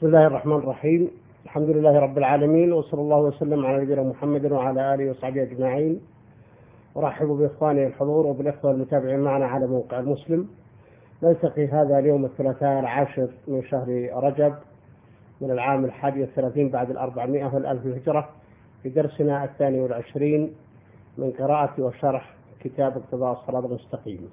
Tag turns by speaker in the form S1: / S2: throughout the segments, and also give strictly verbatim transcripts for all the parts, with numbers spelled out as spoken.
S1: بسم الله الرحمن الرحيم. الحمد لله رب العالمين، وصلى الله وسلم على نبينا محمد وعلى آله وصحبه أجمعين. أرحب بإخواني الحضور وبالإخوة المتابعين معنا على موقع المسلم. نلتقي هذا اليوم الثلاثاء العاشر من شهر رجب من العام الحادي والثلاثين بعد الأربعمائة والألف الهجرة في درسنا الثاني والعشرين من قراءة وشرح كتاب اقتضاء الصراط المستقيم.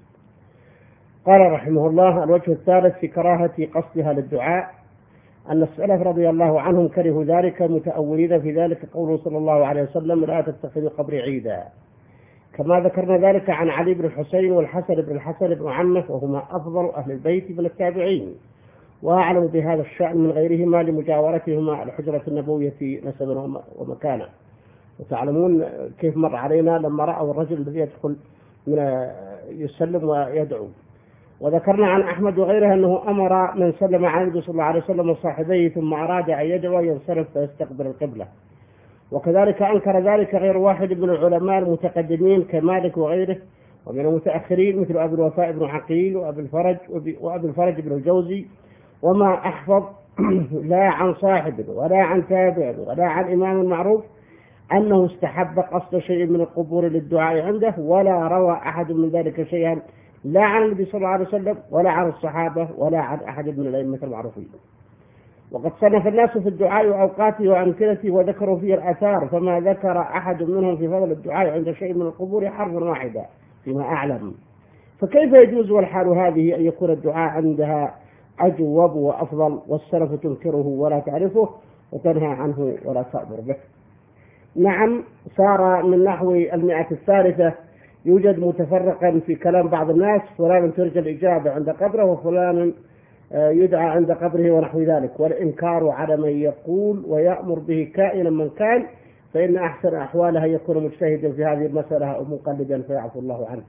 S1: قال رحمه الله: الوجه الثالث في كراهة قصدها للدعاء أن السلف رضي الله عنهم كرهوا ذلك متأولين في ذلك قوله صلى الله عليه وسلم: لا تتخذوا قبري عيدا، كما ذكرنا ذلك عن علي بن الحسين والحسن بن الحسن بن عمه، وهما أفضل أهل البيت من التابعين وأعلم بهذا الشأن من غيرهما لمجاورتهما الحجرة النبوية نسبا ومكانا. وتعلمون كيف مر علينا لما رأوا الرجل الذي يدخل من يسلم ويدعو. وذكرنا عن أحمد وغيره أنه أمر من سلم على النبي صلى الله عليه وسلم وصاحبيه ثم أراد أن يدعو ينصرف فيستقبل القبلة. وكذلك أنكر ذلك غير واحد من العلماء المتقدمين كمالك وغيره، ومن المتأخرين مثل أبي الوفاء بن عقيل وأبي الفرج وأبي الفرج بن الجوزي. وما أحفظ لا عن صاحب ولا عن تابع ولا عن إمام معروف أنه استحب قصد شيء من القبور للدعاء عنده، ولا روى أحد من ذلك شيئا لا عن النبي صلى الله عليه وسلم ولا عن الصحابة ولا عن أحد من الأئمة المعروفين. وقد صنف الناس في الدعاء وأوقاته وأمثلته وذكروا فيه الآثار، فما ذكر أحد منهم في فضل الدعاء عند شيء من القبور حرفا واحدا فيما أعلم. فكيف يجوز والحال هذه أن يكون الدعاء عندها أجوب وأفضل والسلف تنكره ولا تعرفه وتنهى عنه ولا تأمر به؟ نعم، صار من نحو المئة الثالثة يوجد متفرقا في كلام بعض الناس: فلان ترجى الإجابة عند قبره، وفلان يدعى عند قبره ونحو ذلك، والإنكار على من يقول ويأمر به كائنا من كان، فإن أحسن أحواله يكون مجتهدا في هذه المسألة أو مقلدا فيعفو الله عنه.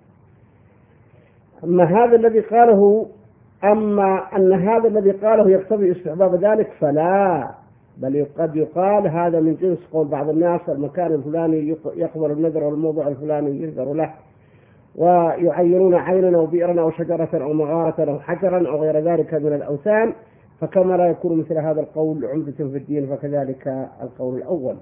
S1: أما هذا الذي قاله أما أن هذا الذي قاله يقتضي استحباب ذلك فلا، بل قد يقال هذا من جنس قول بعض الناس: المكان الفلاني يقبل النذر والموضع الفلاني ينذر له، ويعينون عينا أو بئرا أو شجرة أو مغارة أو حجرا أو غير ذلك من الأوثان. فكما لا يكون مثل هذا القول عمدة في الدين فكذلك القول الأول.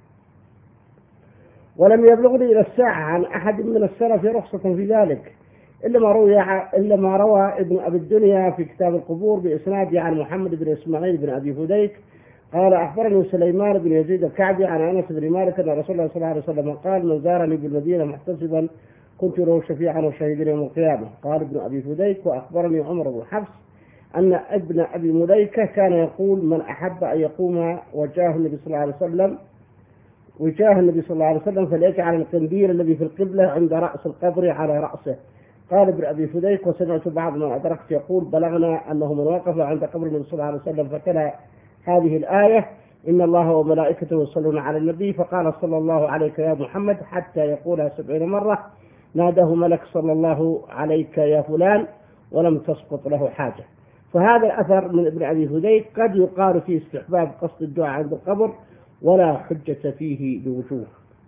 S1: ولم يبلغني إلى الساعة عن أحد من السلف رخصة في ذلك إلا ما روى إلا ما روى ابن أبي الدنيا في كتاب القبور بإسناد عن محمد بن إسماعيل بن أبي فديك قال: أخبرني سليمان بن يزيد الكعبي عن أنس بن مالك أن رسول الله صلى الله عليه وسلم قال: من زارني بالمدينة محتسبا كنت له شفيعا وشهيدا يوم القيامة. قال ابن أبي فديك: وأخبرني عمر بن حفص أن ابن أبي مليكة كان يقول: من أحب أن يقوم وجاه النبي صلى الله عليه وسلم وجاه النبي صلى الله عليه وسلم فليجعل القنديل الذي في القبلة عند رأس القبر على رأسه. قال ابن أبي فديك: وسمعت بعض من أدركت يقول: بلغنا أنه من وقف عند قبر النبي صلى الله عليه وسلم فتلا هذه الآية: إن الله وملائكته يصلون على النبي، فقال صلى الله عليك يا محمد حتى يقولها سبعين مرة، ناداه ملك صلى الله عليك يا فلان، ولم تسقط له حاجة. فهذا الأثر من ابن أبي فديك قد يقال فيه استحباب قصد الدعاء عند القبر ولا حجة فيه بوجوه.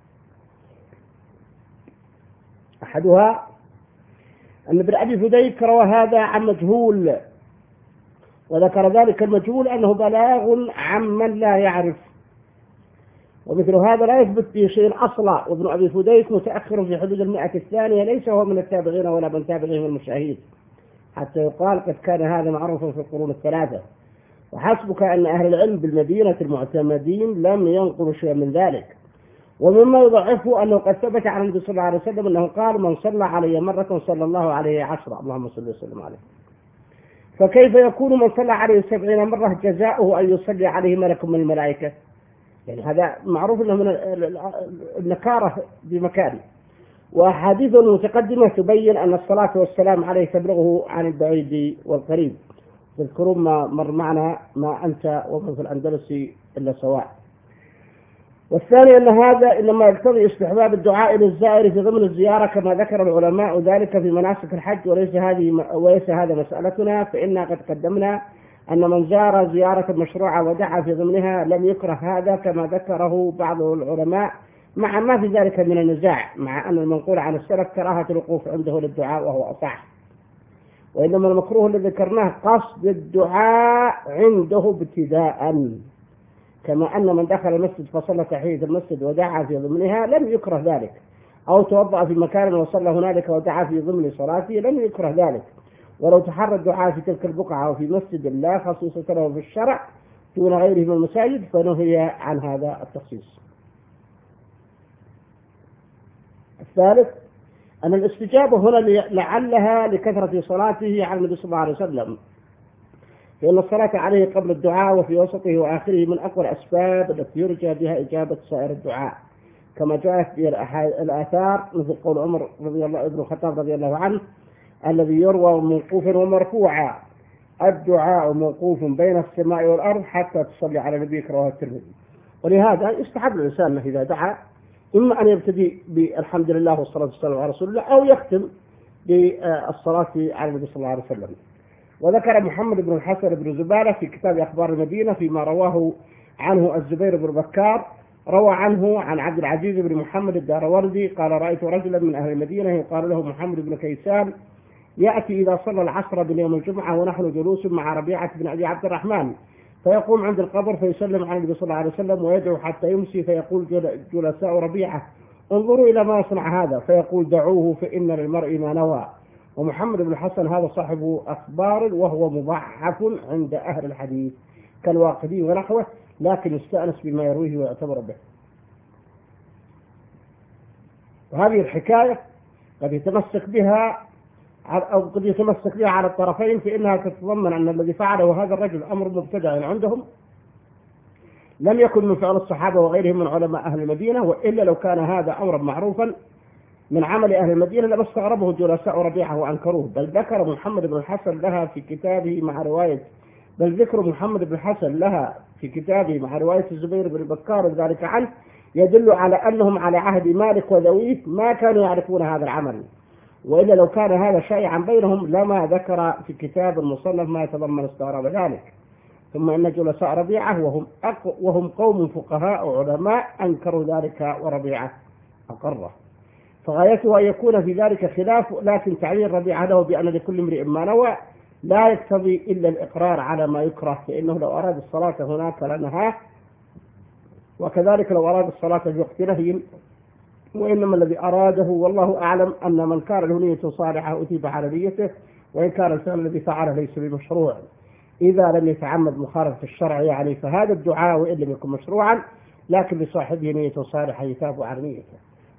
S1: أحدها أن ابن أبي فديك روى هذا عن مجهول، وذكر ذلك المجهول أنه بلاغ عمن لا يعرف، ومثل هذا لا يثبت به شيء أصلا. وابن أبي فديك متأخر في حدود المئة الثانية، ليس هو من التابعين ولا من تابعهم المشاهير، حتى يقال قد كان هذا معروفا في القرون الثلاثة. وحسبك أن أهل العلم بالمدينة المعتمدين لم ينقلوا شيئا من ذلك. ومما يضعفه أنه قد ثبت عن النبي صلى الله عليه وسلم أنه قال: من صلى علي مرة صلى الله عليه عشرة، اللهم صل وسلم عليه. فكيف يكون من صلى عليه سبعين مرة جزاؤه أن يصلي عليه ملك من الملائكة؟ يعني هذا معروف أنه من النكارة بمكانه. وأحاديث متقدمة تبين أن الصلاة والسلام عليه تبلغه عن البعيد والقريب. تذكرون ما مر معنا ما أنت ومن في الأندلس إلا سواء. والثاني أن هذا إنما يقتضي استحباب الدعاء للزائر في ضمن الزيارة كما ذكر العلماء ذلك في مناسك الحج، وليس هذه وليس هذا مسألتنا، فإنا قد قدمنا أن من زار زيارة مشروعة ودعا في ضمنها لم يكره هذا كما ذكره بعض العلماء، مع ما في ذلك من النزاع، مع أن المنقول عن السلف كراهة الوقوف عنده للدعاء وهو أصح. وإنما المكروه الذي ذكرناه قصد الدعاء عنده ابتداء، كما أن من دخل المسجد فصلى تحية المسجد ودعا في ضمنها لم يكره ذلك، أو توضأ في مكان وصلى هنالك ودعا في ضمن صلاته لم يكره ذلك، ولو تحرى الدعاء في تلك البقعة أو في مسجد لا خصيصة له في الشرع دون غيره من المساجد فنهي عن هذا التخصيص. الثالث أن الاستجابة هنا لعلها لكثرة صلاته على النبي صلى الله عليه وسلم، لأن الصلاة عليه قبل الدعاء وفي وسطه وآخره من أقوى الأسباب التي يرجى بها إجابة سائر الدعاء، كما جاءت به الآثار مثل قول عمر رضي الله ابن الخطاب رضي الله عنه الذي يروى موقوفا ومرفوعا: الدعاء موقوف بين السماء والأرض حتى تصلي على نبيك، رواه الترمذي. ولهذا يستحب الإنسان إذا دعا إما أن يبتدي بالحمد لله والصلاة والسلام على رسول الله، أو يختم بالصلاة على النبي صلى الله عليه وسلم. وذكر محمد بن الحسن بن زبالة في كتاب أخبار المدينة فيما رواه عنه الزبير بن بكار، روى عنه عن عبد العزيز بن محمد الداروردي قال: رأيت رجلا من أهل المدينة يقال له محمد بن كيسان يأتي إذا صلى العصر باليوم الجمعة ونحن جلوس مع ربيعة بن أبي عبد الرحمن، فيقوم عند القبر فيسلم على النبي صلى الله عليه وسلم ويدعو حتى يمسي، فيقول جلساء ربيعة: انظروا إلى ما يصنع هذا، فيقول: دعوه فإن للمرء ما نوى. ومحمد بن الحسن هذا صاحب أخبار وهو مضعف عند أهل الحديث كالواقدي ونحوه، لكن يستأنس بما يرويه ويعتبر به. وهذه الحكاية قد يتمسك بها أو قد يتمسك بها على الطرفين، فإنها تتضمن أن الذي فعله هذا الرجل أمر مبتدع عندهم لم يكن من فعل الصحابة وغيرهم من علماء أهل المدينة، وإلا لو كان هذا أمرا معروفا من عمل أهل المدينة لما استغربه جلساء ربيعة وأنكروه. بل ذكر محمد بن الحسن لها في كتابه مع رواية بل ذكر محمد بن الحسن لها في كتابه مع رواية الزبير بن بكار ذلك عنه يدل على أنهم على عهد مالك وذويه ما كانوا يعرفون هذا العمل، وإلا لو كان هذا شائعا بينهم لما ذكر في كتاب المصنف ما يتضمن استغراب ذلك. ثم إن جلساء ربيعة وهم, وهم قوم فقهاء وعلماء أنكروا ذلك وربيعة أقره، فغايته أن يكون في ذلك خلاف، لكن تعبير ربيعة له بأن لكل امرئ ما نوى لا يقتضي إلا الإقرار على ما يكره، فإنه لو أراد الصلاة هناك لنهاه، وكذلك لو أراد الصلاة في وقت نهي، وإنما الذي أراده والله أعلم أن من كان له نية صالحة أثيب على نيته، وإن كان الفعل الذي فعله ليس بمشروع إذا لم يتعمد مخالفة الشرع يعني، فهذا الدعاء وإن لم يكن مشروعا لكن لصاحبه نية صالحة يثاب على نيته.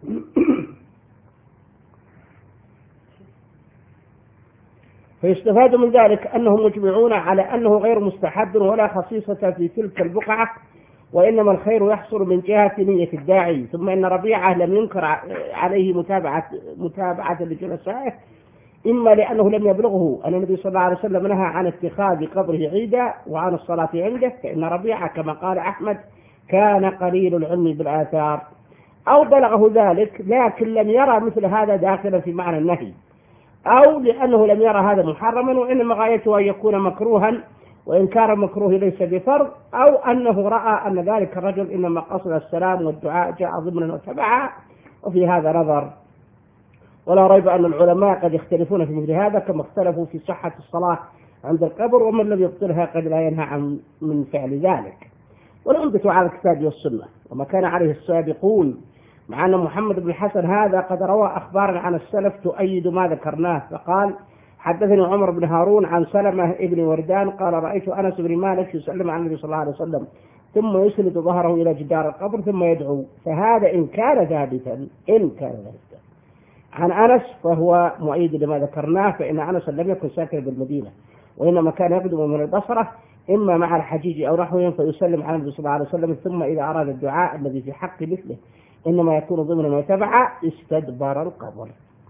S1: فيستفاد من ذلك أنهم مجمعون على أنه غير مستحب ولا خصيصة في تلك البقعة، وإنما الخير يحصل من جهة نية الداعي. ثم إن ربيعة لم ينكر عليه متابعة متابعة لجلسائه، إما لأنه لم يبلغه أن النبي صلى الله عليه وسلم نهى عن اتخاذ قبره عيدا وعن الصلاة عنده، فإن ربيعة كما قال أحمد كان قليل العلم بالآثار، أو بلغه ذلك لكن لم يرى مثل هذا داخلا في معنى النهي، أو لأنه لم يرى هذا محرما وإنما غايته أن يكون مكروها وإن كان مكروه ليس بفرض، أو أنه رأى أن ذلك الرجل إنما قصد السلام والدعاء جاء ضمنا وتبعا، وفي هذا نظر. ولا ريب أن العلماء قد يختلفون في مثل هذا، كما اختلفوا في صحة الصلاة عند القبر، ومن لم يبطلها قد لا ينهى عن من فعل ذلك. ونثبت على الكتاب والسنة وما كان عليه السابقون، مع أن محمد بن الحسن هذا قد روى أخبارا عن السلف تؤيد ما ذكرناه، فقال: حدثني عمر بن هارون عن سلمة ابن وردان قال: رأيت أنس بن مالك يسلم على النبي صلى الله عليه وسلم ثم يسند ظهره إلى جدار القبر ثم يدعو، فهذا إن كان ثابتا إن كان ثابتا عن أنس فهو مؤيد لما ذكرناه، فإن أنس لم يكن ساكنا بالمدينة وإنما كان يقدم من البصرة إما مع الحجيج أو نحوهم فيسلم على النبي صلى الله عليه وسلم، ثم إذا أراد الدعاء الذي في حق مثله إنما يكون ضمنا وتبعا استدبر القبر.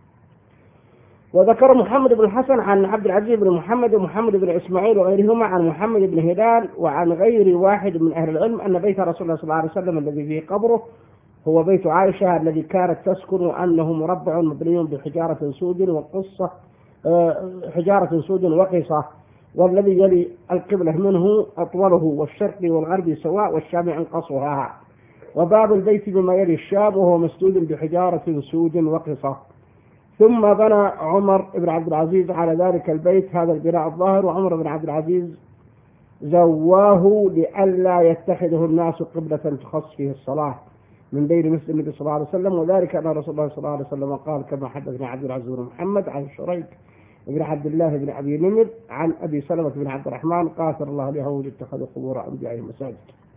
S1: وذكر محمد بن الحسن عن عبد العزيز بن محمد ومحمد بن إسماعيل وغيرهما عن محمد بن هلال وعن غير واحد من أهل العلم أن بيت رسول الله صلى الله عليه وسلم الذي فيه قبره هو بيت عائشة الذي كانت تسكن، وأنه مربع مبني بحجارة سود وقصة حجارة سود وقصة، والذي يلي القبلة منه أطوله والشرق والغرب سواء والشام أنقصها، وباب البيت بما يلي الشام وهو مسدود بحجارة سود وقصة. ثم بنى عمر بن عبد العزيز على ذلك البيت هذا البناء الظاهر، وعمر بن عبد العزيز زواه لئلا يتخذه الناس قبلة تخص فيه الصلاة من بين مثل النبي صلى الله عليه وسلم، وذلك أن رسول الله صلى الله عليه وسلم قال كما حدثنا عبد العزيز بن محمد عن شريك بن عبد الله بن أبي نمر عن أبي سلمة بن عبد الرحمن قاتل الله اليهود اتخذوا قبور أنبيائهم مساجد.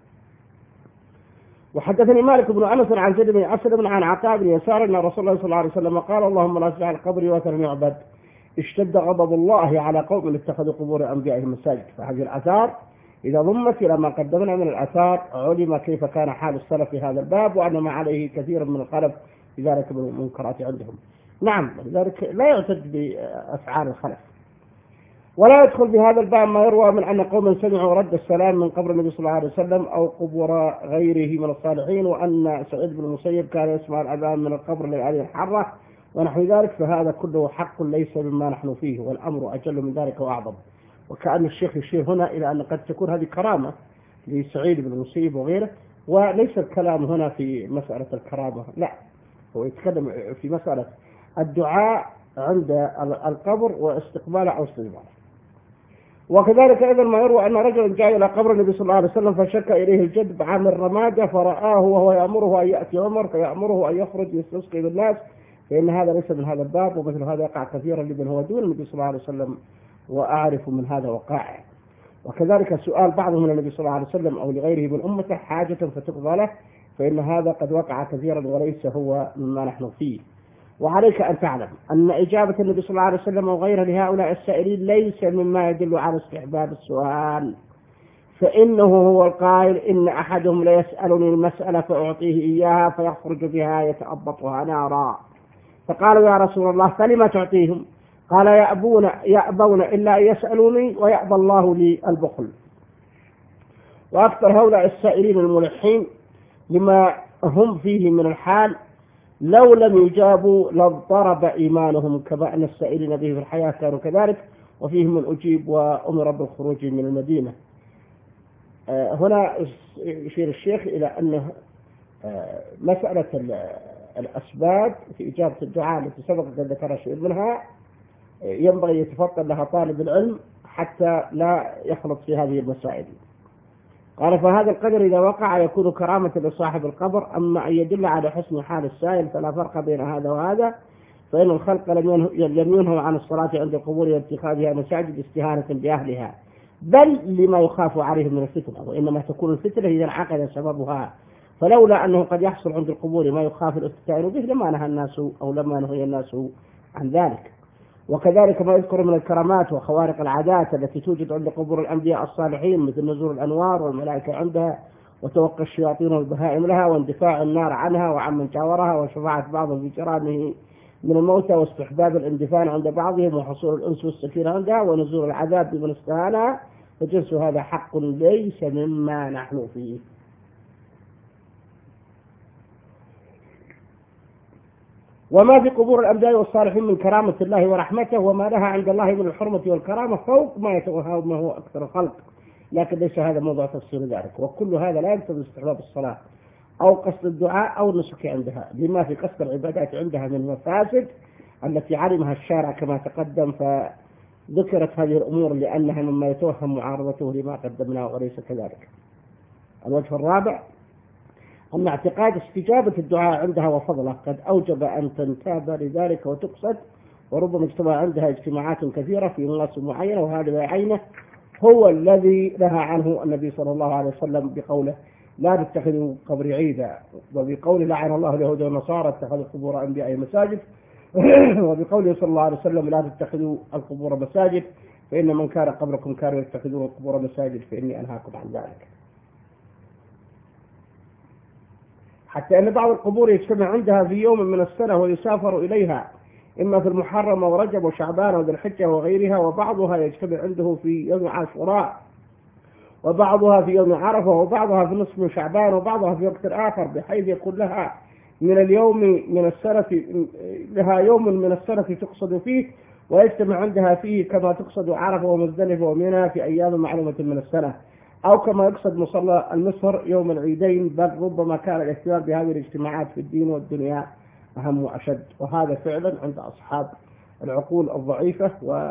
S1: وحدثني مالك بن أنس عن زيد بن أسلم عن عطاء بن يسار أن رسول الله صلى الله عليه وسلم قال اللهم لا تجعل قبري وثنا يعبد اشتد غضب الله على قوم اتخذوا قبور أنبيائهم مساجد. فهذه الآثار إذا ضمت إلى ما قدمنا من الآثار علم كيف كان حال السلف في هذا الباب، وأن ما عليه كثير من الخلف لذلك من المنكرات عندهم. نعم، لذلك لا يعتد بأفعال الخلف. ولا يدخل بهذا الباب ما يروى من أن قوما سمعوا رد السلام من قبر النبي صلى الله عليه وسلم أو قبور غيره من الصالحين، وأن سعيد بن المسيب كان يسمع الأذان من القبر للعلي الحرة ونحو ذلك، فهذا كله حق ليس مما نحن فيه، والأمر أجل من ذلك وأعظم. وكأن الشيخ يشير هنا إلى أن قد تكون هذه كرامة لسعيد بن المسيب وغيره، وليس الكلام هنا في مسألة الكرامة، لا، هو يتكلم في مسألة الدعاء عند القبر واستقباله أو استدباره. وكذلك أيضا ما يروى أن رجلا جاء إلى قبر النبي صلى الله عليه وسلم فشك إليه الجد بعامل رمادة فرآه وهو يأمره أن يأتي عمر فيأمره أن يخرج يستسقي بالناس، فإن هذا ليس من هذا الباب، ومثل هذا يقع كثيرا لمن هو دون النبي صلى الله عليه وسلم، وأعرف من هذا وقائع. وكذلك سؤال بعضهم من النبي صلى الله عليه وسلم أو لغيره من أمته حاجة فتقضى له، فإن هذا قد وقع كثيرا وليس هو مما نحن فيه. وعليك أن تعلم أن إجابة النبي صلى الله عليه وسلم وغيره لهؤلاء السائلين ليس مما يدل على استحباب السؤال، فإنه هو القائل إن أحدهم ليسألني المسألة فأعطيه إياها فيخرج بها يتأبطها نارا، فقالوا يا رسول الله فلما تعطيهم؟ قال يأبون, يأبون إلا أن يسألوني ويأبى الله لي البخل. وأكثر هؤلاء السائلين الملحين لما هم فيه من الحال لو لم يجابوا لاضطرب إيمانهم، كما أن السائلين به في الحياة كانوا كذلك، وفيهم من أجيب وأمر بالخروج من المدينة. آه هنا يشير الشيخ إلى أن آه مسألة الأسباب في إجابة الدعاء التي سبق أن ذكر شيء منها ينبغي يتفطن لها طالب العلم حتى لا يخلط في هذه المسائل. قال فهذا القدر إذا وقع يكون كرامة لصاحب القبر، أما أن يدل على حسن حال السائل فلا فرق بين هذا وهذا، فإن الخلق لم ينهوا عن الصلاة عند القبور واتخاذها مساجد استهانة بأهلها، بل لما يخاف عليهم من الفتنة، وإنما تكون الفتنة إذا انعقد سببها، فلولا أنه قد يحصل عند القبور ما يخاف الاستهانة به لما نهى الناس أو لما نهي الناس عن ذلك. وكذلك ما يذكر من الكرامات وخوارق العادات التي توجد عند قبور الأنبياء الصالحين، مثل نزول الأنوار والملائكة عندها وتوقع الشياطين والبهائم لها واندفاع النار عنها وعمن جاورها وشفاعة بعضهم في جيرانه من الموتى واستحباب الاندفان عند بعضهم وحصول الأنس والسكينة عندها ونزول العذاب بمن استهانها، فجنس هذا حق ليس مما نحن فيه. وما في قبور الأنبياء والصالحين من كرامة الله ورحمته وما لها عند الله من الحرمة والكرامة فوق ما يتوهم هو أكثر الخلق، لكن ليس هذا موضوع تفسير ذلك. وكل هذا لا يقتضي استحباب الصلاة أو قصد الدعاء أو النسك عندها، لما في قصد العبادات عندها من مفاسد التي علمها الشارع كما تقدم، فذكرت هذه الأمور لأنها مما يتوهم معارضته لما قدمناه وليس كذلك. الوجه الرابع أن اعتقاد استجابة الدعاء عندها وفضله قد أوجب أن تنتاب لذلك وتقصد، وربما اجتمع عندها اجتماعات كثيرة في مناسبة معينة، وهذا بعينه هو الذي نهى عنه النبي صلى الله عليه وسلم بقوله لا تتخذوا قبري عيدا، وبقوله لعن الله اليهود والنصارى اتخذوا قبور أنبياء مساجد، وبقوله صلى الله عليه وسلم لا تتخذوا القبور مساجد فإن من كان قبلكم كانوا يتخذون القبور مساجد فإني أنهاكم عن ذلك. حتى أن بعض القبور يجتمع عندها في يوم من السنة ويسافر إليها إما في المحرم ورجب وشعبان وذي الحجة وغيرها، وبعضها يجتمع عنده في يوم عاشوراء، وبعضها في يوم عرفة، وبعضها في نصف من شعبان، وبعضها في وقت آخر، بحيث يكون لها من اليوم من السنة لها يوم من السنة تقصد فيه ويجتمع عندها فيه كما تقصد عرفة ومزدلفة ومنى في أيام معلومة من السنة، أو كما يقصد مصلى المصر يوم العيدين، بل ربما كان الاهتمام بهذه الاجتماعات في الدين والدنيا أهم وأشد. وهذا فعلا عند أصحاب العقول الضعيفة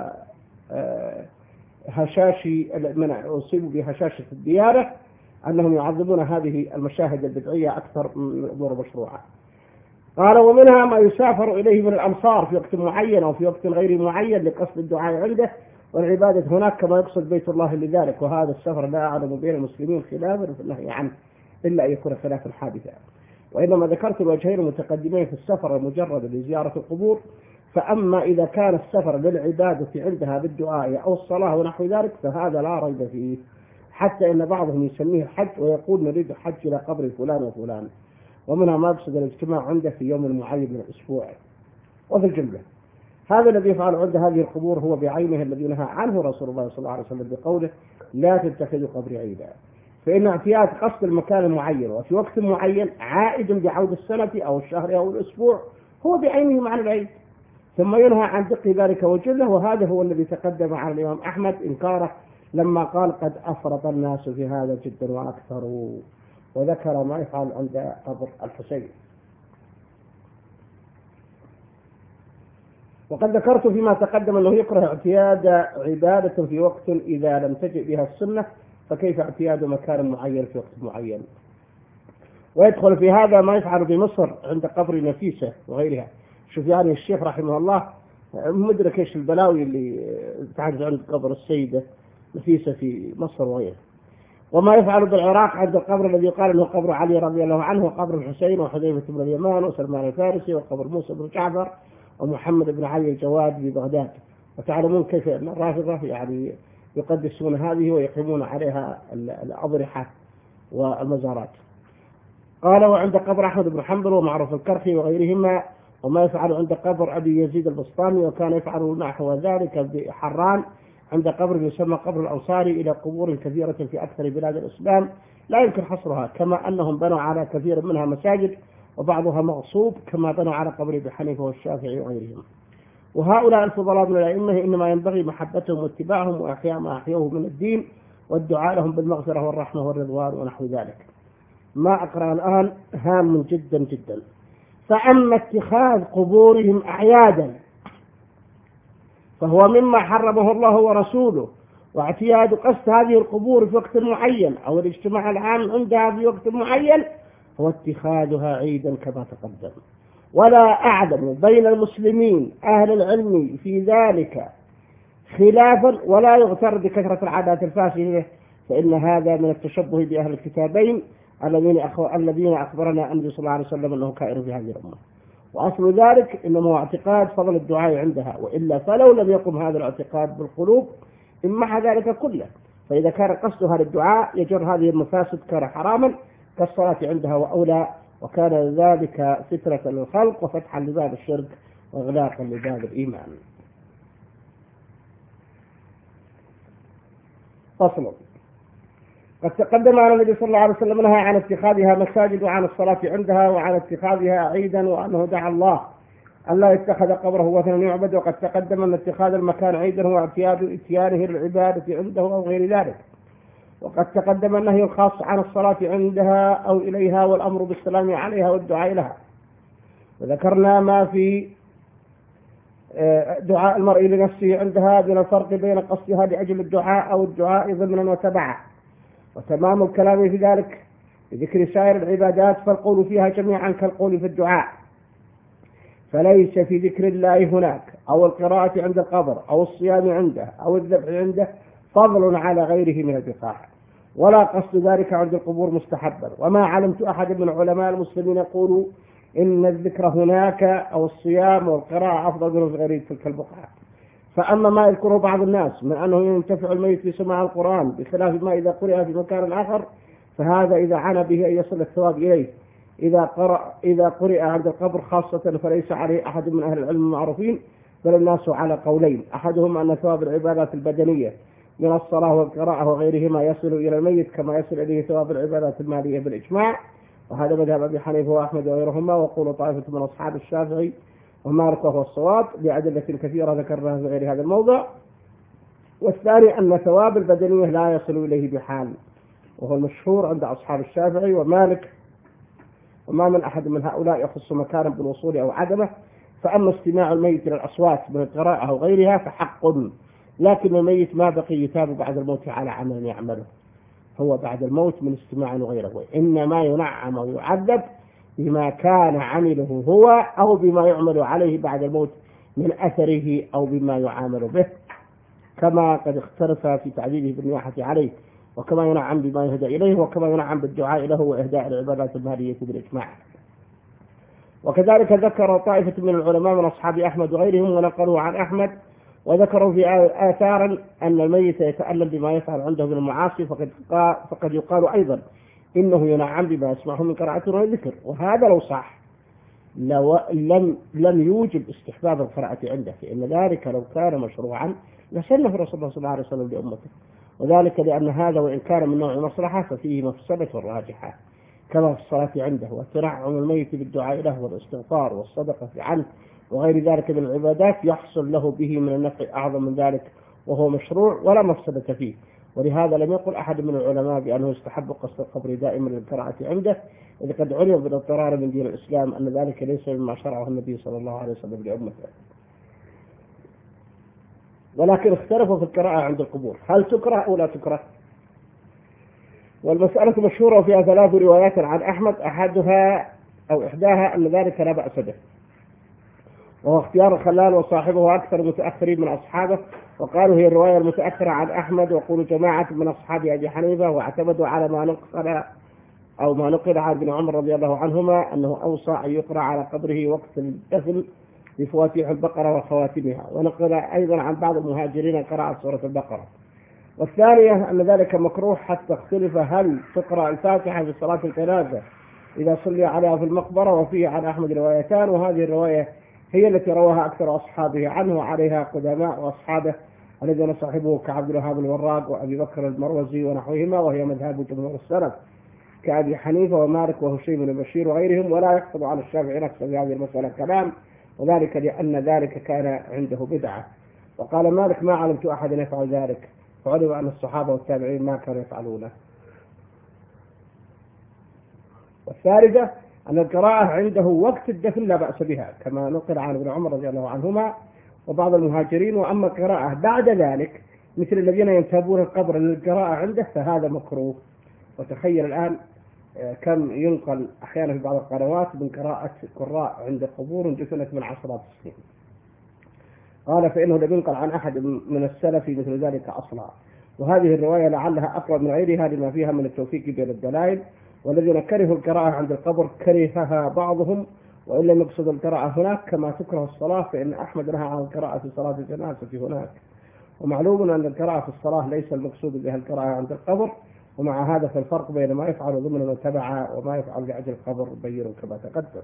S1: وهشاشي من أصيبوا بهشاشة الديانة أنهم يعظمون هذه المشاهد البدعية أكثر من الأمور المشروعة. قال ومنها ما يسافر إليه من الأمصار في وقت معين أو في وقت غير معين لقصد الدعاء عنده والعبادة هناك كما يقصد بيت الله لذلك. وهذا السفر لا أعلم بين المسلمين خلافا في النهي عنه إلا أن يكون خلافا حادثا. وإنما ذكرت الوجهين المتقدمين في السفر المجرد لزيارة القبور. فأما إذا كان السفر للعبادة عندها بالدعاء أو الصلاة ونحو ذلك فهذا لا ريب فيه، حتى إن بعضهم يسميه الحج ويقول نريد حج إلى قبر فلان وفلان، ومنها ما يقصد الاجتماع عنده في يوم معين من الأسبوع. وفي الجملة هذا الذي يفعل عند هذه القبور هو بعينه الذي نهى عنه رسول الله صلى الله عليه وسلم بقوله لا تتخذوا قبري عيدا. فإن اعتياد قصد المكان المعين وفي وقت معين عائد بعود السنة أو الشهر أو الأسبوع هو بعينه معنى العيد، ثم ينهى عن دق ذلك وجله. وهذا هو الذي تقدم على الإمام أحمد إنكاره لما قال قد أفرط الناس في هذا جدا وأكثروا، وذكر ما يفعل عند قبر الحسين. وقد ذكرت فيما تقدم أنه يكره اعتياد عبادة في وقت إذا لم تجئ بها السنة، فكيف اعتياد مكان معين في وقت معين. ويدخل في هذا ما يفعل بمصر عند قبر نفيسة وغيرها. شوف يعني الشيخ رحمه الله مدرك ايش البلاوي اللي تعرض عند قبر السيدة نفيسة في مصر وغيرها. وما يفعل بالعراق عند القبر الذي يقال انه قبر علي رضي الله عنه وقبر الحسين وحذيفة بن اليمان وسلمان الفارسي وقبر موسى بن جعفر ومحمد بن علي الجواد ببغداد. وتعلمون كيف ان الرافضة يعني يقدسون هذه ويقيمون عليها الأضرحة والمزارات. قال وعند قبر أحمد بن حنبل ومعروف الكرخي وغيرهما. وما يفعل عند قبر أبي يزيد البسطامي وكان يفعل نحو ذلك بحران عند قبر يسمى قبر الأنصاري إلى قبور كثيرة في أكثر بلاد الإسلام لا يمكن حصرها، كما أنهم بنوا على كثير منها مساجد وبعضها مغصوب كما بنوا على قبر أبي حنيفة والشافعي وغيرهم. وهؤلاء الفضلاء من الأئمة إنما ينبغي محبتهم واتباعهم وإحياء ما أحيوه من الدين والدعاء لهم بالمغفرة والرحمة والرضوان ونحو ذلك. ما أقرأ الآن هام جدا جدا. فأما اتخاذ قبورهم أعيادا فهو مما حرمه الله ورسوله، واعتياد قصد هذه القبور في وقت معين أو الاجتماع العام عندها في وقت معين هو اتخاذها عيدا كما تقدم. ولا أعلم بين المسلمين أهل العلم في ذلك خلافا، ولا يغتر بكثرة العادات الفاسدة، فإن هذا من التشبه بأهل الكتابين الذين الذين أخبرنا النبي صلى الله عليه وسلم أنه كائن في هذه الأمة. وأصل ذلك إنما هو اعتقاد فضل الدعاء عندها، وإلا فلو لم يقم هذا الاعتقاد بالقلوب امحى ذلك كله. فإذا كان قصدها للدعاء يجر هذه المفاسد كان حراما كالصلاة عندها وأولى، وكان ذلك فترة للخلق وفتحا لباب الشرك وإغلاقا لباب الإيمان. فصل. قد تقدم على النبي صلى الله عليه وسلم نهى عن اتخاذها مساجد وعن الصلاة عندها وعن اتخاذها عيدا، وأنه دعا الله ألا يتخذ قبره وثنا يعبد. وقد تقدم أن اتخاذ المكان عيدا هو اعتياد اتيانه للعبادة عنده أو غير ذلك. وقد تقدم النهي الخاص عن الصلاة عندها أو إليها والأمر بالسلام عليها والدعاء لها. وذكرنا ما في دعاء المرء لنفسه عندها من الفرق بين قصدها لأجل الدعاء أو الدعاء ضمنا وتبعا. وتمام الكلام في ذلك بذكر سائر العبادات فالقول فيها جميعا كالقول في الدعاء، فليس في ذكر الله هناك أو القراءة عند القبر أو الصيام عنده أو الذبح عنده فضل على غيره من البقاع، ولا قصد ذلك عند القبور مستحبا. وما علمت أحد من علماء المسلمين يقولوا إن الذكر هناك أو الصيام والقراءة أفضل من غير تلك البقعة. فأما ما يذكره بعض الناس من أنه ينتفع الميت في سماع القرآن بخلاف ما إذا قرأ في مكان آخر، فهذا إذا عانى به أن يصل الثواب إليه. إذا قرأ إذا قرأ عند القبر خاصة فليس عليه أحد من أهل العلم المعروفين، بل الناس على قولين: أحدهم أن ثواب العبادات البدنية من الصلاة والقراءة وغيرهما يصل إلى الميت كما يصل إليه ثواب العبادات المالية بالإجماع، وهذا مذهب أبي حنيفة وأحمد وغيرهما، وقول طائفة من أصحاب الشافعي ومالك وهو الصواب لأدلة كثيرة ذكرناها في غير هذا الموضع. والثاني أن ثواب البدنية لا يصل إليه بحال، وهو المشهور عند أصحاب الشافعي ومالك وما من أحد من هؤلاء يخص مكانا بالوصول أو عدمه. فأما استماع الميت إلى الأصوات من القراءة أو غيرها فحق، لكن الميت ما بقي يتاب بعد الموت على عمل يعمله هو بعد الموت من استماع وغيره، إنما ينعم ويعذب بما كان عمله هو أو بما يعمل عليه بعد الموت من أثره أو بما يعامل به، كما قد اختلف في تعذيبه بالنياحة عليه، وكما ينعم بما يهدى إليه، وكما ينعم بالدعاء له وإهداء العبادات المالية بالإجماع. وكذلك ذكر طائفة من العلماء من أصحاب أحمد وغيرهم ونقلوا عن أحمد وذكروا في آثارا أن الميت يتألم بما يفعل عنده من المعاصي، فقد, فقد يقال أيضا إنه ينعم بما يسمعه من قراءة والذكر. وهذا لو صح لو لم لم يوجب استحباب القراءة عنده، فإن ذلك لو كان مشروعا لسنه رسول الله صلى الله عليه وسلم لأمته، وذلك لأن هذا وإن كان من نوع مصلحة ففيه مفسدة راجحة كما في الصلاة عنده وتنعم الميت بالدعاء له والاستغفار والصدقة عنه وغير ذلك من العبادات يحصل له به من النفع أعظم من ذلك، وهو مشروع ولا مفسدة فيه. ولهذا لم يقل أحد من العلماء بأنه يستحب قصد القبر دائما للقراءة عنده، إذ قد علم بالاضطرار من دين الإسلام أن ذلك ليس مما شرعه النبي صلى الله عليه وسلم لأمته. ولكن اختلفوا في القراءة عند القبور، هل تكره أو لا تكره؟ والمسألة مشهورة فيها ثلاث روايات عن أحمد، أحدها أو إحداها أن ذلك لا بأس به، وهو اختيار الخلال وصاحبه أكثر المتأخرين من أصحابه، وقالوا هي الرواية المتأخرة عن أحمد، وقولوا جماعة من أصحاب أبي حنيفة، واعتمدوا على ما نقل أو ما نقل عن ابن عمر رضي الله عنهما أنه أوصى أن يقرأ على قبره وقت الدفن بفواتيح البقرة وخواتمها، ونقل أيضا عن بعض المهاجرين قراءة سورة البقرة. والثانية أن ذلك مكروه حتى اختلف هل تقرأ الفاتحة في صلاة الجنازة إذا صلي عليها في المقبرة، وفيه عن أحمد روايتان، وهذه الرواية هي التي رواها أكثر أصحابه عنه وعليها قدماء وأصحابه الذين صاحبه كعبد الوهاب الوراق وأبي بكر المروزي ونحوهما، وهي مذهب جمهور السلف كأبي حنيفة ومالك وهشيم بن بشير وغيرهم. ولا يحفظ عن الشافعي نفسه في هذه المسألة كلام، وذلك لأن ذلك كان عنده بدعة. وقال مالك ما علمت أحدا يفعل ذلك، فعلم أن الصحابة والتابعين ما كانوا يفعلونه. والثالثة أن القراءة عنده وقت الدفن لا بأس بها كما نقل عن ابن عمر رضي الله عنهما وبعض المهاجرين. وأما القراءة بعد ذلك مثل الذين ينتابون القبر للقراءة عنده فهذا مكروه. وتخيل الآن كم ينقل أحيانا في بعض القنوات من قراءة قراء عند قبور دفنت من عشرات السنين. قال فإنه لم ينقل عن أحد من السلف مثل ذلك أصلا. وهذه الرواية لعلها أقرب من غيرها لما فيها من التوفيق بين الدلائل. والذين كرهوا القراءة عند القبر كرهها بعضهم، وإن لم يقصد القراءة هناك كما تكره الصلاة، فإن أحمد نهى عن القراءة في صلاة الجنازة هناك. ومعلوم أن القراءة في الصلاة ليس المقصود بها القراءة عند القبر، ومع هذا فالفرق بين ما يفعل ضمن من تبع وما يفعل لأجل القبر بين كما تقدم.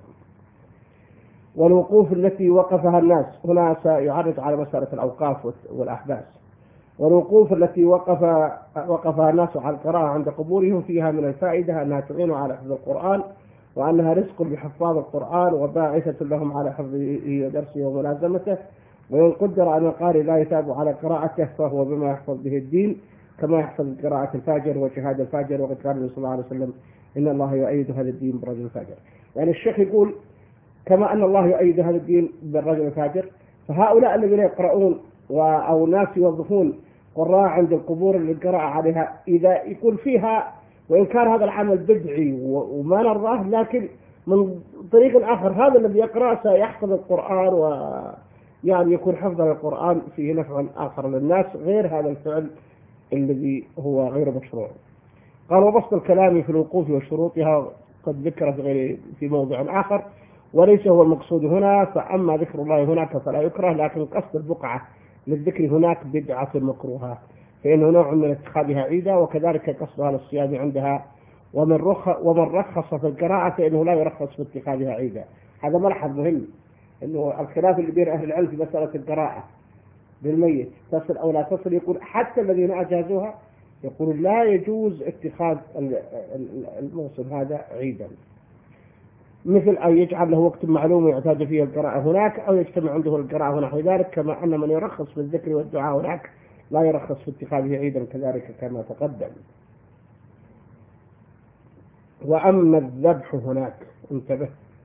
S1: والوقوف التي وقفها الناس هنا سيعرض على مسألة الأوقاف والأحباس. والوقوف التي وقف وقفها الناس على القراءة عند قبورهم فيها من الفائدة أنها تعين على حفظ القرآن، وأنها رزق بحفاظ القرآن وباعثة لهم على حفظه ودرسه وملازمته. وإن قدر أن القارئ لا يتابع على قراءته فهو بما يحفظ به الدين كما يحفظ قراءة الفاجر وجهاد الفاجر. وقد قال النبي صلى الله عليه وسلم إن الله يؤيد هذا الدين بالرجل الفاجر. يعني الشيخ يقول كما أن الله يؤيد هذا الدين بالرجل الفاجر، فهؤلاء الذين يقرؤون أو ناس يوظفون قراء عند القبور للقراءة عليها إذا يكون فيها، وإن كان هذا العمل بدعي وما نرضاه، لكن من طريق آخر هذا الذي يقرأ سيحفظ القرآن ويعني يكون حفظ القرآن فيه نفع آخر للناس غير هذا الفعل الذي هو غير مشروع. قال وبسط الكلام في الوقوف وشروطها قد ذكر في, في موضع آخر وليس هو المقصود هنا. فأما ذكر الله هناك فلا يكره، لكن قصد البقعة للذكر هناك بدعة مكروهة، فإنه نوع من اتخاذها عيدا، وكذلك قصدها للصيام عندها. ومن رخص ومن رخص في القراءة فإنه لا يرخص في اتخاذها عيدا. هذا ملحظ مهم، إنه الخلاف اللي بين أهل العلم في مسألة القراءة بالميت تصل أو لا تصل، يقول حتى الذين أجازوها يقول لا يجوز اتخاذ الموسم هذا عيدا، مثل أن يجعل له وقت معلوم يعتاد فيه القراءة هناك أو يجتمع عنده القراءة ونحو ذلك، كما أن من يرخص في الذكر والدعاء هناك لا يرخص في اتخاذه عيدا كذلك كما تقدم. وأما الذبح هناك انتبه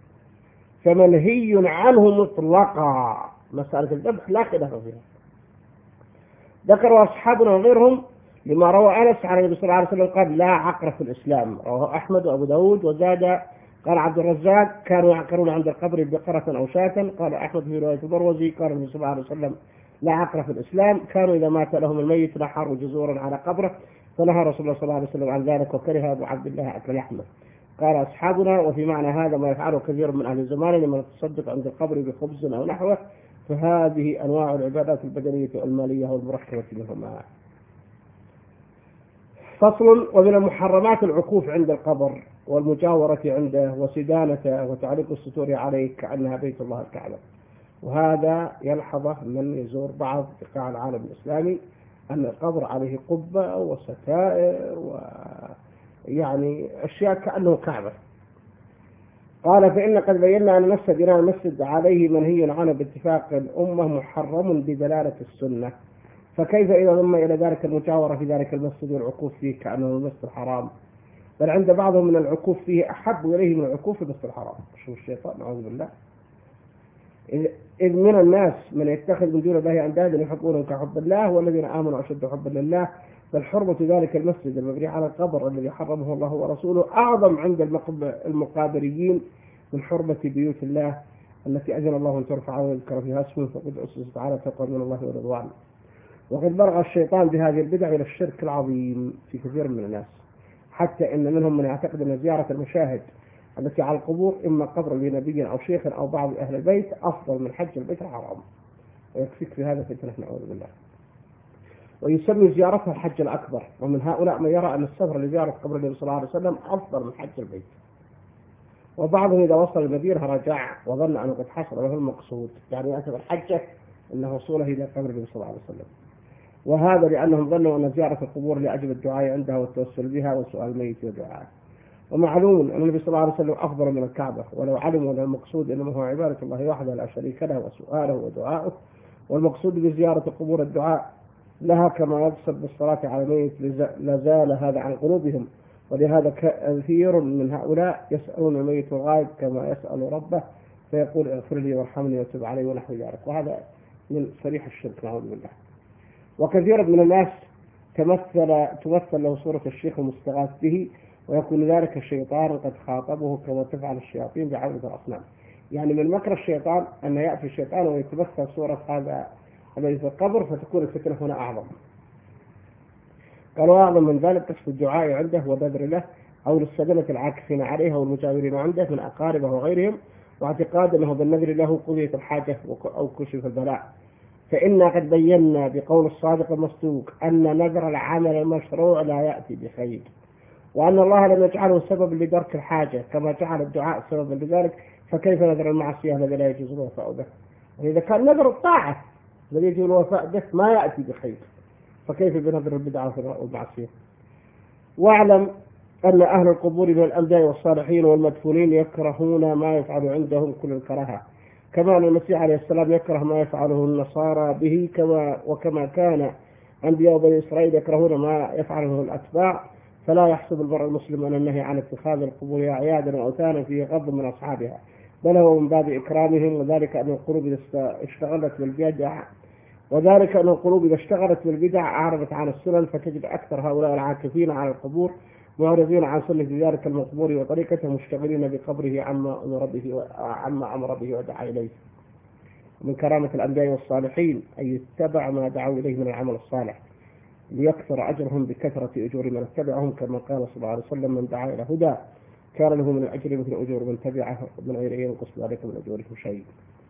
S1: فمنهي عنه مطلقا، مسألة الذبح لا خلاف فيها. ذكروا أصحابنا وغيرهم لما روى أنس عن النبي صلى الله عليه وسلم قال لا عقر في الإسلام، رواه أحمد وأبو داود. وزاد قال عبد الرزاق كانوا يعقرون عند القبر بقرة أو شاة. قال أحمد في رواية البروزي قال النبي صلى الله عليه وسلم لا عقر في الإسلام، كانوا إذا مات لهم الميت نحروا جزورا على قبره، فنهى رسول الله صلى الله عليه وسلم عن ذلك وكره أبو عبد الله أكل لحمه. قال أصحابنا وفي معنى هذا ما يفعله كثير من أهل الزمان لمن يتصدق عند القبر بخبز أو نحوه، فهذه أنواع العبادات البدنية والمالية والمركبة منهما. فصل. ومن المحرمات العكوف عند القبر والمجاورة عنده وسدانته وتعليق الستور عليه كأنها بيت الله الكعبة. وهذا يلحظه من يزور بعض بقاع العالم الإسلامي أن القبر عليه قبة وستائر ويعني أشياء كأنه كعبة. قال فإن قد بينا أن نفس بناء المسجد عليه منهي عنه باتفاق الأمة محرم بدلالة السنة، فكيف إذا ضم إلى ذلك المجاورة في ذلك المسجد والعكوف فيه كأنه المسجد الحرام؟ بل عند بعضهم من العكوف فيه أحب إليه من العكوف في المسجد الحرام. شو الشيطان نعوذ بالله. إذ من الناس من يتخذ من دون الله أندادا يحبونهم كحب الله والذين آمنوا أشد حبا لله، بل حرمة ذلك المسجد المبني على القبر الذي حرمه الله ورسوله أعظم عند المقابريين من حرمة بيوت الله التي أذن الله أن ترفع ويذكر فيها اسمه، فقد أسست على تقوى من الله ورضوانه. وقد بلغ الشيطان بهذه البدع إلى الشرك العظيم في كثير من الناس، حتى إن منهم من يعتقد أن زيارة المشاهد التي على القبور إما قبر لنبي أو شيخ أو بعض أهل البيت أفضل من حج البيت الحرام، ويكفيك في هذا فتنة نعوذ بالله. ويسمي زيارتها الحج الأكبر، ومن هؤلاء من يرى أن السفر لزيارة قبر النبي صلى الله عليه وسلم أفضل من حج البيت. وبعضهم إذا وصل المدينة رجع وظن أنه قد حصل له المقصود، يعني يعتبر حجه أنه وصوله إلى قبر النبي صلى الله عليه وسلم. وهذا لأنهم ظنوا أن زيارة القبور لأجل الدعاء عندها والتوسل بها وسؤال الميت ودعاءه. ومعلوم أن النبي صلى الله عليه وسلم أفضل من الكعبة، ولو علموا أن المقصود إنما هو عبادة الله وحده لا شريك له وسؤاله ودعاؤه، والمقصود بزيارة القبور الدعاء لها كما يقصد بالصلاة على الميت لزال هذا عن قلوبهم. ولهذا كثير من هؤلاء يسألون الميت الغائب كما يسأل ربه فيقول اغفر لي وارحمني وتب علي ونحو ذلك، وهذا من صريح الشرك نعوذ بالله. وكثير من الناس تمثل تمثل له صورة الشيخ المستغاث به، ويكون ذلك الشيطان قد خاطبه كما تفعل الشياطين بعودة الأصنام. يعني من مكر الشيطان أن يأتي الشيطان ويتمثل صورة هذا الذي في القبر، فتكون الفتنة هنا أعظم. قالوا أعظم من ذلك كشف الدعاء عنده وبذر له أو للسدنة العاكفين عليها والمجاورين عنده من أقاربه وغيرهم، واعتقاد أنه بالنذر له قضية الحاجة أو كشف البلاء. فإنا قد بينا بقول الصادق المصدوق أن نذر العمل المشروع لا يأتي بخير، وأن الله لم يجعله سبب لدرك الحاجة كما جعل الدعاء سببا لذلك، فكيف نذر المعصية الذي لا يجوز الوفاء به؟ وإذا كان نذر الطاعة الذي يجوز الوفاء به ما يأتي بخير، فكيف بنذر البدعة والمعصية؟ واعلم أن أهل القبور من الأنبياء والصالحين والمدفونين يكرهون ما يفعل عندهم كل الكراهة، كما أن المسيح عليه السلام يكره ما يفعله النصارى به، كما وكما كان أنبياء بني إسرائيل يكرهون ما يفعله الأتباع. فلا يحسب المرء المسلم أن النهي عن اتخاذ القبور أعيادا وأوثانا فيه غض من أصحابها، بل هو من باب إكرامهم، وذلك أن القلوب إذا اشتغلت بالبدع وذلك أن القلوب إذا اشتغلت بالبدع أعرضت عن السنن، فتجد أكثر هؤلاء العاكفين على القبور معرضين عن سنة ذلك المقبور وطريقته، مشتغلين بقبره عما أمر به عما أمر به ودعا إليه. من كرامة الأنبياء والصالحين أن يتبع ما دعوا إليه من العمل الصالح ليكثر أجرهم بكثرة أجور من اتبعهم، كما قال صلى الله عليه وسلم من دعا إلى هدى كان له من الأجر مثل أجور من تبعه من غير ينقص ذلك من أجورهم شيء.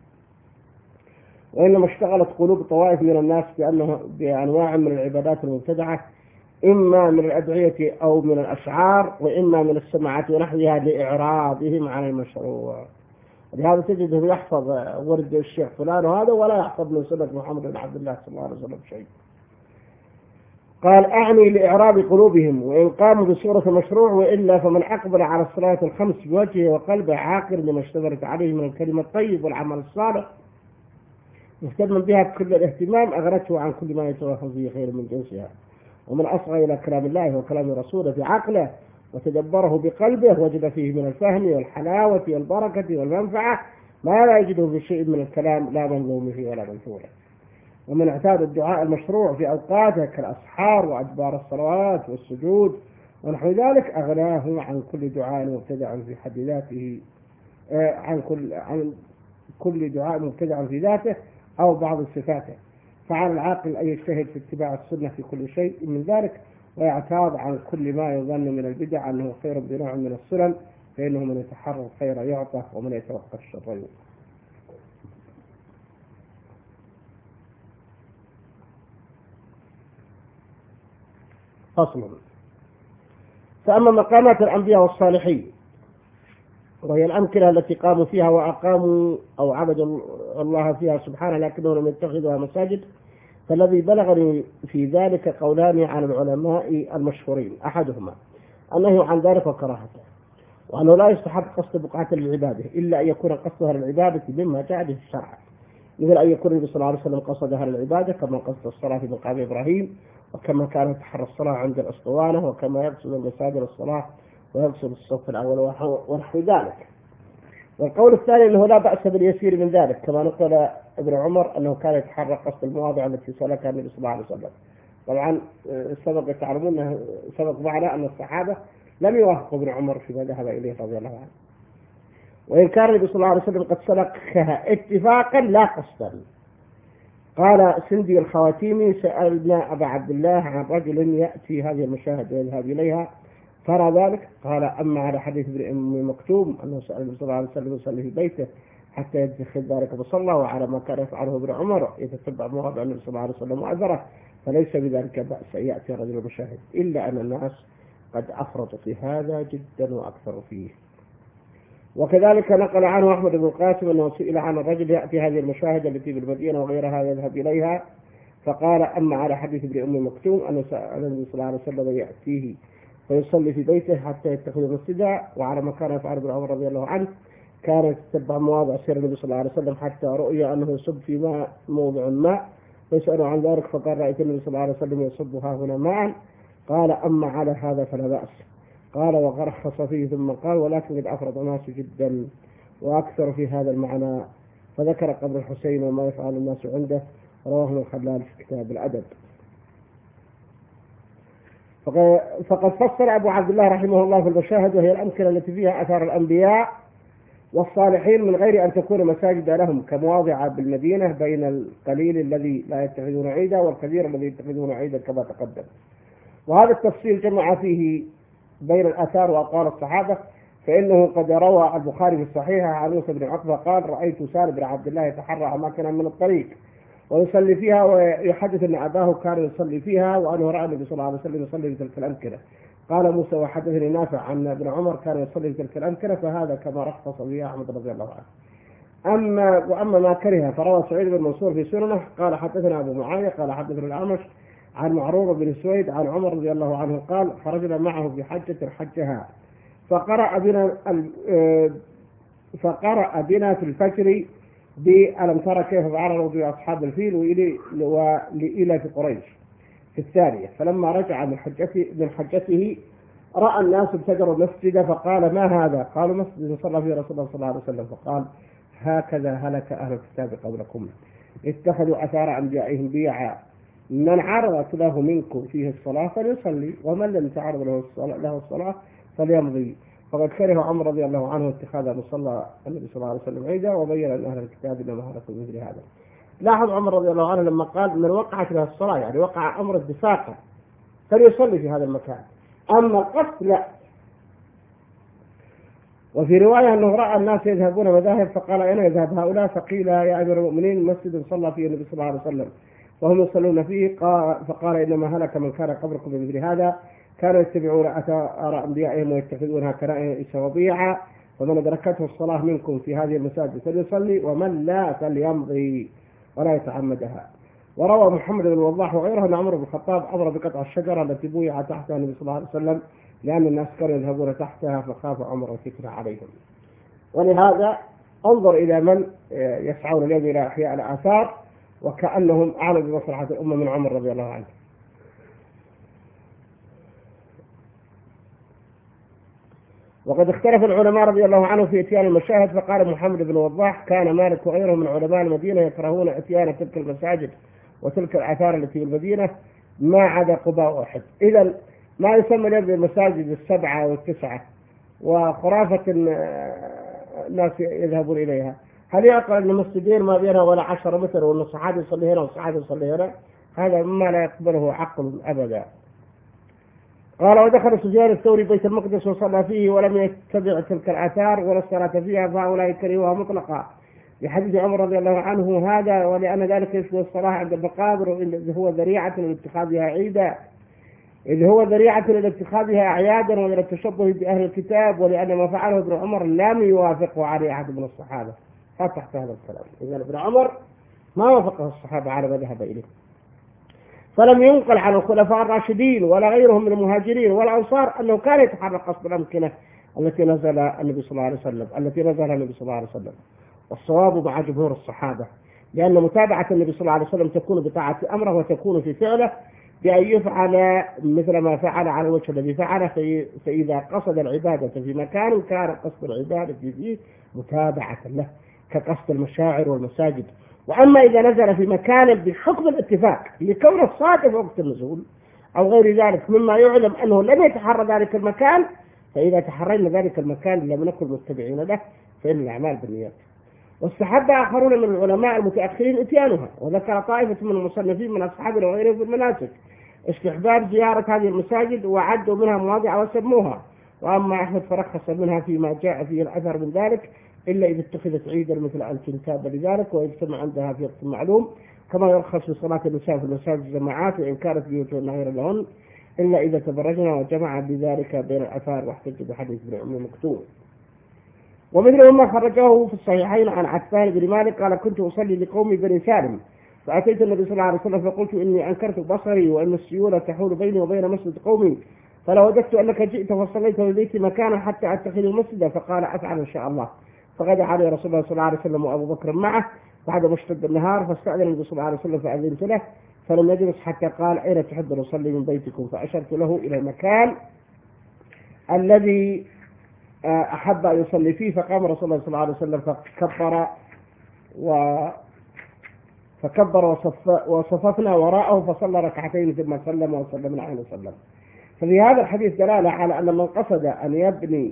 S1: وإنما اشتغلت قلوب طوائف من الناس بأنه بأنواع من العبادات المبتدعة، إما من الأدعية أو من الأشعار، وإما من السماعات ونحوها لإعراضهم عن المشروع. لهذا تجده يحفظ ورد الشيخ فلان وهذا ولا يحفظ من سنة محمد بن عبد الله صلى الله عليه وسلم شيء. قال أعني لإعراض قلوبهم وإن قاموا بصورة المشروع، وإلا فمن أقبل على الصلاة الخمس بوجهه وقلبه عاقر لما اشتغلت عليه من الكلمة الطيب والعمل الصالح مهتما بها بكل الاهتمام، أغرته عن كل ما يتوافق فيه خير من جنسها. ومن أصغى إلى كلام الله وكلام رسوله في عقله وتدبره بقلبه وجد فيه من الفهم والحلاوة والبركة والمنفعة ما لا يجده في شيء من الكلام لا منظوم فيه ولا منثوره. ومن اعتاد الدعاء المشروع في أوقاته كالأسحار وأدبار الصلوات والسجود ونحو ذلك أغناه عن كل دعاء مبتدع في حد ذاته، عن كل عن كل دعاء مبتدع في ذاته أو بعض صفاته. فعلى العاقل أن يجتهد في اتباع السنة في كل شيء من ذلك، ويعتاض عن كل ما يظن من البدع أنه خير بنوع من السنن، فإنه من يتحرى الخير يعطى ومن يتوقع الشر يوقى. فصل. فأما مقامات الأنبياء والصالحين وهي الأمكنة التي قاموا فيها وأقاموا أو عبدوا الله فيها سبحانه لكنهم لم يتخذوها مساجد، فالذي بلغني في ذلك قولان عن العلماء المشهورين: أحدهما النهي عن ذلك وكراهته، وأنه لا يستحب قصد بقعة للعبادة إلا أن يكون قصدها للعبادة مما جاء به الشرع، مثل أن يكون النبي صلى الله عليه وسلم قصدها للعبادة كما قصد الصلاة في مقام إبراهيم، وكما كان يتحرى الصلاة عند الأسطوانة، وكما يقصد المساجد الصلاة ويقصد الصف الأول ونحو ذلك. والقول الثاني أنه لا بأس باليسير من ذلك، كما نقل ابن عمر أنه كان يتحرى قصد المواضع التي سلكها النبي صلى الله عليه وسلم. طبعا سبق تعلمون سبق معنا أن الصحابة لم يوافقوا ابن عمر فيما ذهب إليه رضي الله عنه، وإن كان النبي صلى الله عليه وسلم قد سلكها اتفاقا لا قصدا. قال سندي الخواتيمي: سألنا أبا عبد الله عن رجل يأتي هذه المشاهد ويذهب إليها ترى ذلك؟ قال: أما على حديث ابن أم مكتوم أنه سأل النبي صلى الله عليه وسلم يصلي في بيته حتى يتخذ ذلك مصلى، وعلى ما كان يفعله ابن عمر يتتبع مواضع النبي صلى الله عليه وسلم وأثره، فليس بذلك بأس أن يأتي رجل المشاهد، إلا أن الناس قد أفرطوا في هذا جدا وأكثروا فيه. وكذلك نقل عنه أحمد بن القاسم أنه سئل عن الرجل يأتي هذه المشاهد التي بالمدينة وغيرها يذهب إليها، فقال: أما على حديث ابن أم مكتوم أنه سأل النبي صلى الله عليه وسلم يأتيه فيصلي في بيته حتى يتخذ مسجدا، وعلى ما كان يفعل ابن عمر رضي الله عنه كان يتتبع مواضع سير النبي صلى الله عليه وسلم حتى رؤي أنه يصب في ماء موضع الماء فيسأله عن ذلك، فقال: رأيت النبي صلى الله عليه وسلم يصبها هنا ماء. قال: أما على هذا فلا بأس. قال: وغرخص فيه ثم قال: ولكن قد أفرط الناس جدا وأكثر في هذا المعنى. فذكر قبر الحسين وما يفعل الناس عنده، رواه الخلال في كتاب الأدب. فقد فسر أبو عبد الله رحمه الله في المشاهد وهي الأمكنة التي فيها أثار الأنبياء والصالحين من غير أن تكون مساجد لهم، كمواضع بالمدينة بين القليل الذي لا يتخذون عيدا والكثير الذي يتخذون عيدا كما تقدم. وهذا التفصيل جمع فيه بين الآثار وأقوال الصحابة، فإنه قد روى البخاري في الصحيح عن موسى بن عقبة قال: رأيت سالم بن عبد الله يتحرى أماكنا من الطريق ويصلي فيها، ويحدث أن أباه كان يصلي فيها وأنه رأى النبي صلى الله عليه وسلم يصلي في تلك الأمكنة. قال موسى: وحدثني نافع عن ابن عمر كان يصلي في تلك الأمكنة، فهذا كما رخص به أحمد رضي الله عنه. أما وأما ما كره فروى سعيد بن منصور في سننه قال: حدثنا أبو معاوية قال حدثنا الأعمش عن معروف بن سويد عن عمر رضي الله عنه قال: خرجنا معه في حجة حجها فقرأ بنا فقرأ بنا في الفجر بألم ترى كيف فعل بأصحاب الفيل وإلى في قريش في الثانية. فلما رجع من حجته من حجته رأى الناس ابتدروا المسجد فقال: ما هذا؟ قالوا: مسجد صلى فيه رسول الله صلى الله عليه وسلم. فقال: هكذا هلك أهل الكتاب قبلكم، اتخذوا آثار أنبيائهم بيعا، من عرضت له منكم فيه الصلاة فليصلي، ومن لم تعرض له الصلاة, له الصلاة فليمضي. فقد كره عمر رضي الله عنه اتخاذ مصلى النبي صلى الله عليه وسلم عيدا، وبين أن أهل الكتاب إنما هلكوا مثل هذا. لاحظ عمر رضي الله عنه لما قال: من وقعت له الصلاة، يعني وقع أمر اتفاقا، فليصلي في هذا المكان، أما القصد لا. وفي رواية أنه رأى الناس يذهبون مذاهب فقال: أين يذهب هؤلاء؟ فقيل: يا أمير المؤمنين مسجد صلى فيه النبي صلى الله عليه وسلم وهم يصلون فيه. فقال: إنما هلك من كان قبلكم بمثل هذا، كانوا يتبعون آثار أنبيائهم ويتخذونها كنائس وبيعا، ومن أدركته الصلاة منكم في هذه المساجد فليصلي، ومن لا فليمضي ولا يتعمدها. وروى محمد بن الوضاح وغيره أن عمر بن الخطاب أمر بقطع الشجرة التي بويع تحتها النبي صلى الله عليه وسلم، لأن الناس كانوا يذهبون تحتها فخاف عمر الفتنة عليهم. ولهذا انظر إلى من يسعون اليوم إلى إحياء الآثار وكأنهم أعلم بمصلحة الأمة من عمر رضي الله عنه. وقد اختلف العلماء رضي الله عنهم في اتيان المشاهد، فقال محمد بن وضاح: كان مالك وغيره من علماء المدينة يكرهون اتيان تلك المساجد وتلك الآثار التي في المدينة ما عدا قباء وأحد. إذا ما يسمى اليوم بالمساجد السبعة والتسعة وخرافة الناس يذهبون إليها، هل يعقل أن مسجدين ما بينها ولا عشرة متر وأن الصحابي يصلي هنا والصحابي يصلي هنا؟ هذا مما لا يقبله عقل أبدا. قال: ودخل سفيان الثوري بيت المقدس وصلى فيه ولم يتبع تلك الآثار ولا الصلاة فيها، فهؤلاء كرهوها مطلقا لحديث عمر رضي الله عنه هذا، ولأن ذلك يشبه الصلاة عند المقابر إذ هو ذريعة لاتخاذها عيدا إذ هو ذريعة لاتخاذها أعيادا ومن التشبه بأهل الكتاب، ولأن ما فعله ابن عمر لم يوافقه عليه أحد من الصحابة. فتحت هذا الكلام. إذا ابن عمر ما وافقه الصحابة على ما ذهب إليه، فلم ينقل عن الخلفاء الراشدين ولا غيرهم من المهاجرين والأنصار أنه كان يتحرك قصد الأمكنة التي نزل النبي صلى الله عليه وسلم التي نزلها النبي صلى الله عليه وسلم. والصواب مع جمهور الصحابة، لأن متابعة النبي صلى الله عليه وسلم تكون بطاعة أمره وتكون في فعله بأن يفعل مثل ما فعل على الوجه الذي فعله. فإذا قصد العبادة في مكان كان قصد العبادة فيه متابعة له كقصد المشاعر والمساجد. وأما إذا نزل في مكان بحكم الاتفاق لكون الصادف وقت النزول أو غير ذلك مما يعلم أنه لم يتحرى ذلك المكان، فإذا تحرينا ذلك المكان لم نكن متبعين له، فإن الأعمال بالنيات. واستحب آخرون من العلماء المتأخرين إتيانها، وذكر طائفة من المصنفين من أصحابنا وغيرهم في المناسك استحباب زيارة هذه المساجد، وعدوا منها مواضع وسموها. وأما أحمد فرخص منها فيما جاء فيه الأثر من ذلك، إلا إذا اتخذت عيدا مثل أن تنتاب لذلك ويجتمع عندها في وقت معلوم، كما يرخص في صلاة النساء في المساجد جماعات وإن كانت بيوتهن غير لهن، إلا إذا تبرجنا، وجمع بذلك بين الآثار واحتج بحديث ابن أم مكتوم. ومثل ما خرجه في الصحيحين عن عفان بن مالك قال: كنت أصلي لقومي بني سالم، فأتيت النبي صلى الله عليه وسلم فقلت: إني أنكرت بصري وأن السيولة تحول بيني وبين مسجد قومي، فلو وجدت أنك جئت وصليت ببيت مكانا حتى أتخذ المسجد، فقال: أفعل إن شاء الله. فغدا عليه رسول الله صلى الله عليه وسلم وأبو بكر معه بعد ما اشتد النهار، فاستأذن النبي صلى الله عليه وسلم فأذنت له، فلم يجلس حتى قال: أين تحب أن أصلي من بيتكم؟ فأشرت له إلى المكان الذي أحب أن يصلي فيه، فقام رسول الله صلى الله عليه وسلم فكبر و فكبر وصف وصففنا وراءه فصلى ركعتين ثم سلم وسلمنا عليه وسلم. ففي هذا الحديث دلالة على أن من قصد أن يبني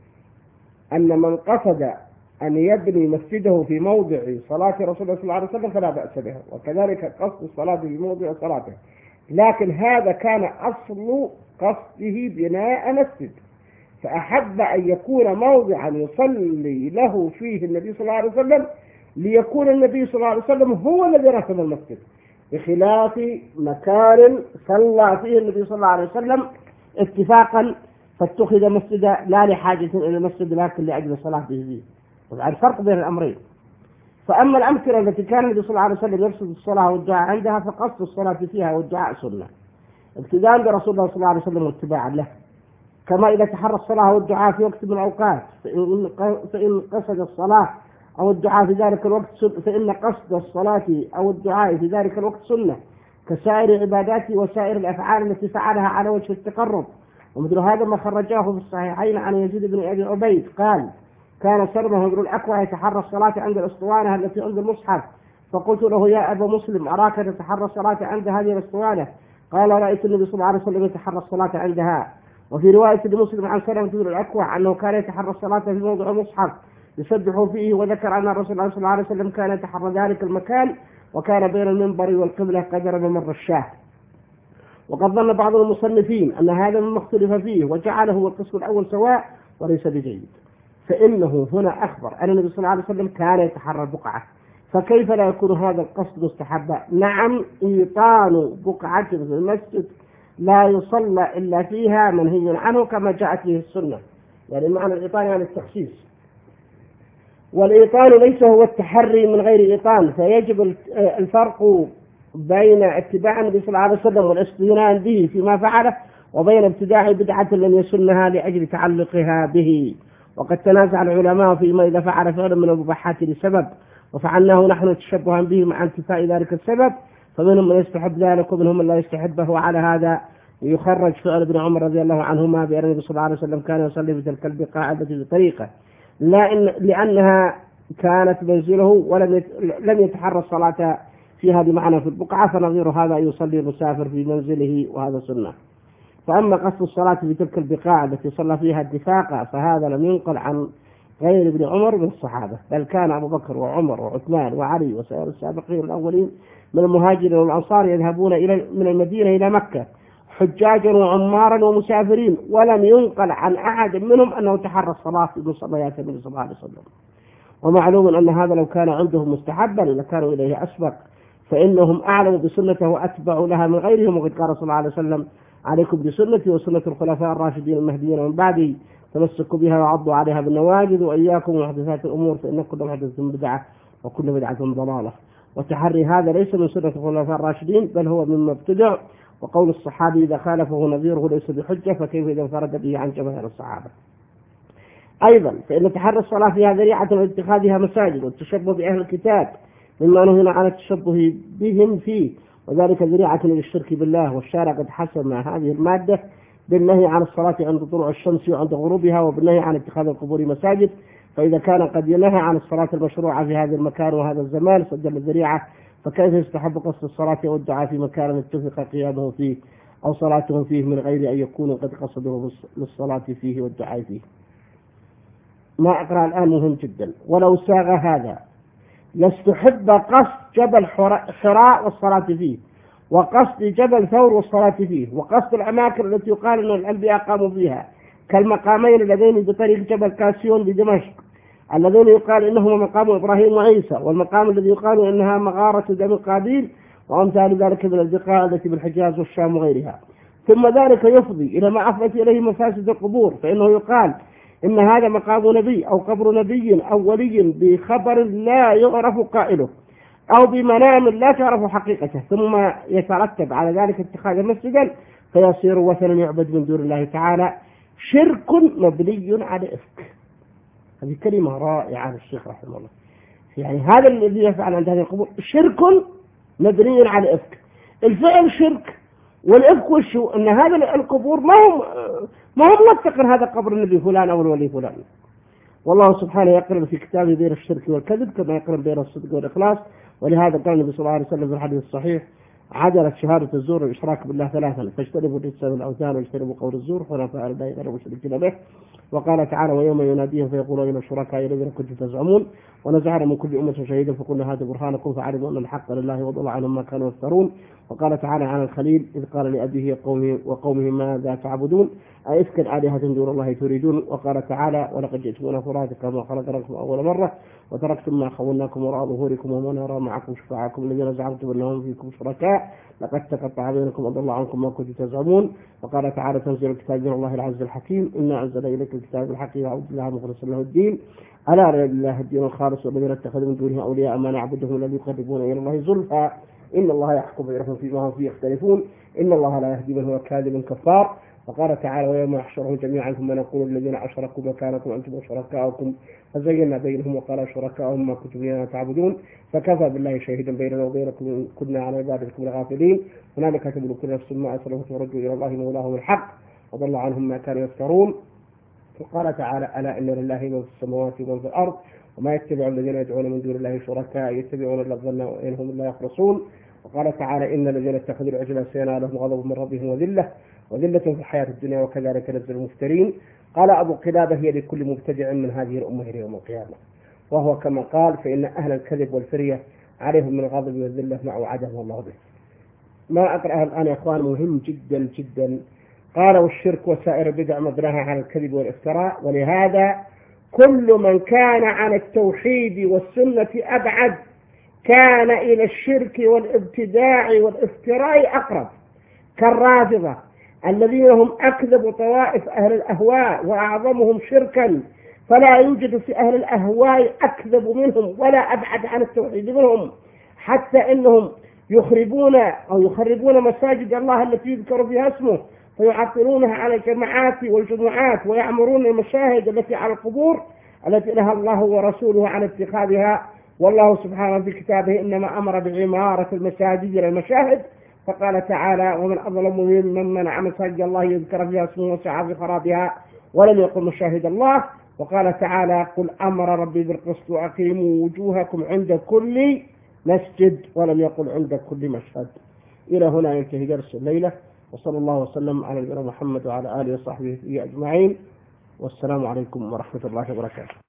S1: أن من قصد أن يبني مسجده في موضع صلاة رسول الله صلى الله عليه وسلم فلا بأس به، وكذلك قصد الصلاة في موضع صلاته، لكن هذا كان أصل قصده بناء مسجد، فأحب أن يكون موضعا يصلي له فيه النبي صلى الله عليه وسلم ليكون النبي صلى الله عليه وسلم هو الذي رسم المسجد، بخلاف مكان صلى فيه النبي صلى الله عليه وسلم اتفاقا فاتخذ مسجدا لا لحاجة إلى المسجد لكن لأجل الصلاة به. طبعا الفرق بين الأمرين. فأما الأمثلة التي كان النبي صلى الله عليه وسلم يقصد الصلاة والدعاء عندها فقصد الصلاة فيها والدعاء سنة ابتداء برسول الله صلى الله عليه وسلم واتباعا له، كما إذا تحرى الصلاة والدعاء في وقت من الأوقات فإن فإن قصد الصلاة أو الدعاء في ذلك الوقت فإن قصد الصلاة أو الدعاء في ذلك الوقت سنة كسائر عباداته وسائر الأفعال التي فعلها على وجه التقرب. ومثل هذا ما خرجاه في الصحيحين عن يزيد بن أبي عبيد قال: كان سلمة بن الأكوع يتحرى الصلاة عند الأسطوانة التي عند المصحف، فقلت له: يا أبا مسلم أراك تتحرى الصلاة عند هذه الأسطوانة؟ قال: رأيت النبي صلى الله عليه وسلم يتحرى الصلاة عندها. وفي رواية لمسلم عن سلمة بن الأكوع أنه كان يتحرى الصلاة في موضع المصحف يسبح فيه، وذكر أن الرسول صلى الله عليه وسلم كان يتحرى ذلك المكان وكان بين المنبر والقبلة قدر ممر الشاه. وقد ظن بعض المصنفين أن هذا مما اختلف فيه وجعله هو القسم الأول سواء وليس بجيد، فإنه هنا أخبر أن النبي صلى الله عليه وسلم كان يتحرى البقعة، فكيف لا يكون هذا القصد مستحبا؟ نعم، إيطان بقعة في المسجد لا يصلى إلا فيها منهي عنه كما جاءت به السنة، يعني معنى الإيطان يعني التخصيص، والإيطان ليس هو التحري من غير إيطان، فيجب الفرق بين اتباع النبي صلى الله عليه وسلم والاستهانة به فيما فعله وبين ابتداع بدعة لم يسنها لأجل تعلقها به. وقد تنازع العلماء فيما إذا فعل فعلا من المباحات لسبب وفعلناه نحن تشبها به مع انتفاء ذلك السبب، فمنهم من يستحب ذلك ومنهم من لا يستحبه، وعلى هذا يخرج فعل ابن عمر رضي الله عنهما بأن النبي صلى الله عليه وسلم كان يصلي في تلك البقاع التي بطريقة لا إن لأنها كانت منزله ولم لم يتحرى الصلاة فيها بمعنى في البقعة، فنظير هذا يصلي المسافر في منزله وهذا سنة. فأما قصد الصلاة في تلك البقاع التي صلى فيها اتفاقا فهذا لم ينقل عن غير ابن عمر من الصحابة، بل كان أبو بكر وعمر وعثمان وعلي وسائر السابقين الأولين من المهاجرين والأنصار يذهبون إلى من المدينة إلى مكة حجاجا وعمارا ومسافرين، ولم ينقل عن أحد منهم أنه تحرى الصلاة في مصليات النبي صلى الله عليه وسلم. ومعلوم أن هذا لو كان عندهم مستحبا لكانوا إليه أسبق، فإنهم أعلموا بسنته وأتبعوا لها من غيرهم. وقد قال صلى الله عليه وسلم: عليكم بسنتي وسنة الخلفاء الراشدين المهديين من بعدي، تمسكوا بها وعضوا عليها بالنواجذ، وإياكم ومحدثات الأمور فإن كل محدثة بدعة وكل بدعة ضلالة. وتحري هذا ليس من سنة الخلفاء الراشدين بل هو مما ابتدع، وقول الصحابي إذا خالفه نظيره ليس بحجة، فكيف إذا انفرد به عن جماهير الصحابة. أيضا فإن تحري الصلاة فيها ذريعة لاتخاذها مساجد والتشبه بأهل الكتاب مما نهينا عن التشبه بهم فيه، وذلك ذريعة للشرك بالله. والشارع قد حسم هذه المادة بالنهي عن الصلاة عند طلوع الشمس وعند غروبها، وبالنهي عن اتخاذ القبور مساجد. فإذا كان قد ينهى عن الصلاة المشروعة في هذا المكان وهذا الزمان سجل الذريعة، فكيف يستحب قصد الصلاة والدعاء في مكان اتفق قيامه فيه أو صلاتهم فيه من غير أن يكونوا قد قصدوا للصلاة فيه والدعاء فيه؟ ما أقرأ الآن مهم جدا. ولو ساغ هذا لاستحب قصد جبل حراء والصلاة فيه، وقصد جبل ثور والصلاة فيه، وقصد الأماكن التي يقال أن الأنبياء قاموا فيها كالمقامين اللذين بطريق جبل كاسيون بدمشق الذين يقال إنهما مقام إبراهيم وعيسى، والمقام الذي يقال إنها مغارة دم قابيل، وأمثال ذلك من البقاع التي بالحجاز والشام وغيرها. ثم ذلك يفضي إلى ما أفضت إليه مفاسد القبور، فإنه يقال إن هذا مقام نبي أو قبر نبي أو ولي بخبر لا يعرف قائله أو بمنام لا تعرف حقيقته، ثم يترتب على ذلك اتخاذ مسجدا فيصير وثنا يعبد من دون الله تعالى، شرك مبني على إفك. هذه كلمة رائعة للشيخ رحمه الله. يعني هذا الذي يفعل عند هذه القبور شرك مبني على إفك. الفعل شرك، والإفك وشو أن هذا القبور ما هم ما هم موثقين هذا قبر النبي فلان أو الولي فلان. والله سبحانه يقرن في كتابه بين الشرك والكذب كما يقرن بين الصدق والإخلاص. ولهذا قال النبي صلى الله عليه وسلم في الحديث الصحيح: عدلت شهادة الزور والإشراك بالله ثلاثا، فاجتنبوا الرجس والأوثان واجتنبوا قول الزور حنفاء لله غير مشركين به. وقال تعالى: ويوم يناديهم فيقولون أين الشركاء الذين كنتم تزعمون، ونزعنا من كل أمة شهيدا فقلنا هاتوا برهانكم فعلموا أن الحق لله وضل عنهم ما كانوا يفترون. وقال تعالى عن الخليل إذ قال لأبيه قومه وقومه ماذا تعبدون أئفكا آلهة دون الله تريدون. وقال تعالى: ولقد جئتمونا فرادى كما خلقناكم أول مرة وتركتم ما خولناكم وراء ظهوركم وما نرى معكم شفاعكم الذين زعمتم أنهم فيكم شركاء لقد تقطع بينكم وضل عنكم ما كنتم تزعمون. وقال تعالى: تنزيل الكتاب من الله العزيز الحكيم إنا أنزل إليك الكتاب بالحق وعبد الله مخلصا له الدين ألا لله الدين الخالص والذين اتخذوا من دونه أولياء ما نعبدهم إلا ليقربونا إلى الله زلفى إن الله يحكم بينهم فيما هم فيه يختلفون إن الله لا يهدي من هو كاذب كفار. وقال تعالى: ويوم يحشرهم جميعا ثم نقول الذين أشركوا مكانكم أنتم وشركاؤكم فزينا بينهم وقال شركاؤهم ما كنتم إيانا تعبدون فكفى بالله شهيدا بيننا وبينكم كنا على عبادتكم الغافلين هنالك تبلو كل نفس ما أسلمت وردوا إلى الله مولاهم الحق وضل عنهم ما كانوا يفترون. وقال تعالى: ألا إن لله من في السماوات ومن في الأرض وما يتبع الذين يدعون من دون الله شركاء يتبعون الظن وإنهم لا يخلصون. وقال تعالى: إن الذين اتخذوا العجل سينالهم غضب من ربهم وذلة وذلة في الحياة الدنيا وكذلك نزل المفترين. قال أبو قلابة: هي لكل مبتدع من هذه الأمة إلى يوم القيامة. وهو كما قال: فإن أهل الكذب والفرية عليهم من الغضب والذلة مع عدم الله به. ما أقرأها الآن يا أخوان مهم جدا جدا. قال: والشرك وسائر البدع مبناها على الكذب والافتراء، ولهذا كل من كان عن التوحيد والسنة أبعد كان إلى الشرك والابتداع والافتراء أقرب، كالرافضة الذين هم أكذب طوائف أهل الأهواء وأعظمهم شركا، فلا يوجد في أهل الأهواء أكذب منهم ولا أبعد عن التوحيد منهم، حتى إنهم يخربون أو يخربون مساجد الله التي يذكر فيها اسمه فيعطلونها على الجماعات والجمعات ويعمرون المشاهد التي على القبور التي نهى الله ورسوله عن اتخاذها. والله سبحانه في كتابه إنما أمر بعمارة المساجد إلى المشاهد، فقال تعالى: ومن أظلم ممن منع مساجد الله يذكر فيها اسمه وسعى في خرابها ولم يقم مشاهد الله. وقال تعالى: قل أمر ربي بالقسط وأقيموا وجوهكم عند كل مسجد، ولم يقل عند كل مشهد. إلى هنا ينتهي درس الليلة، وصلى الله وسلم على نبينا محمد وعلى آله وصحبه أجمعين، والسلام عليكم ورحمة الله وبركاته.